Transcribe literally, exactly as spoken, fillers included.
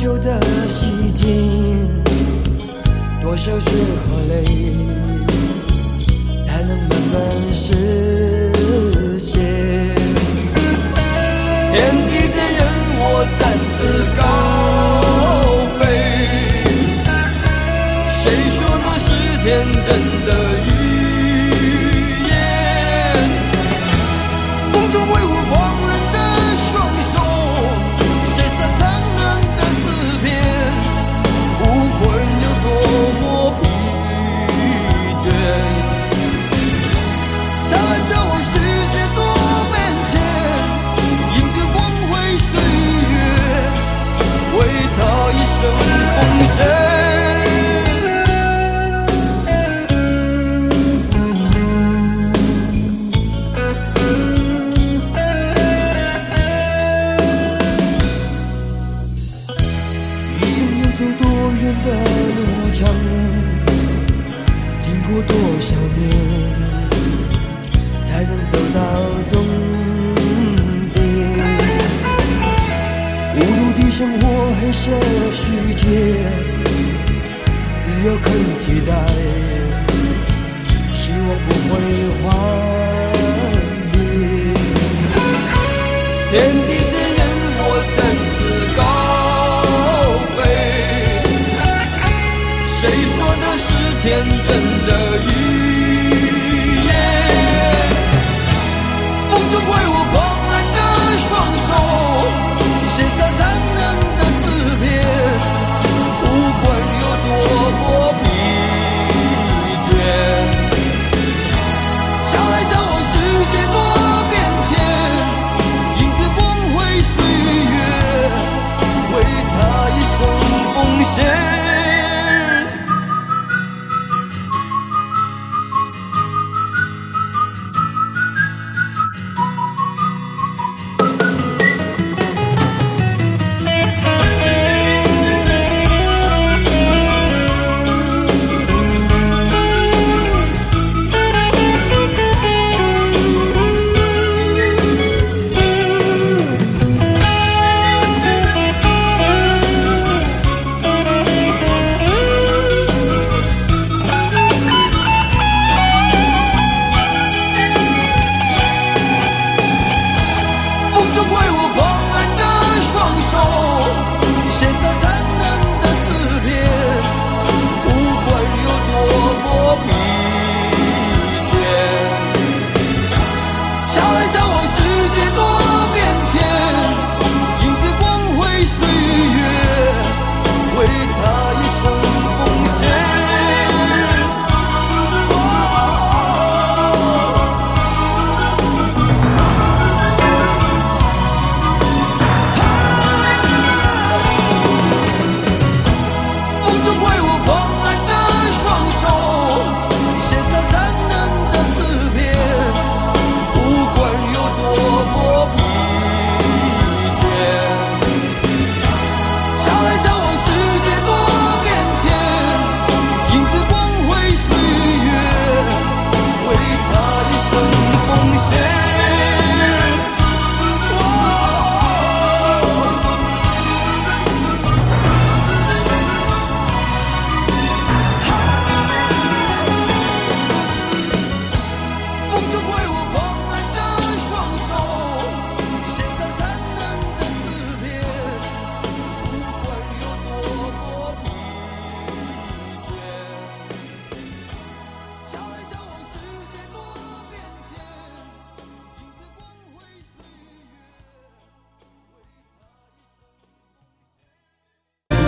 久的时间，多少血和泪，才能慢慢实现。天地间任我展翅高飞，谁说那是天真的语言？风中挥舞狂人的双手，写下残忍的诗篇。无论有多么疲倦，才会在我世界多面前，迎着光辉岁月，为他一生奉献。走多远的路程，经过多少年，才能走到终点？孤独的生活，黑色世界，只有肯期待，希望不会幻灭。天地间任我展翅高飞，谁说那是天真的语言？风中挥舞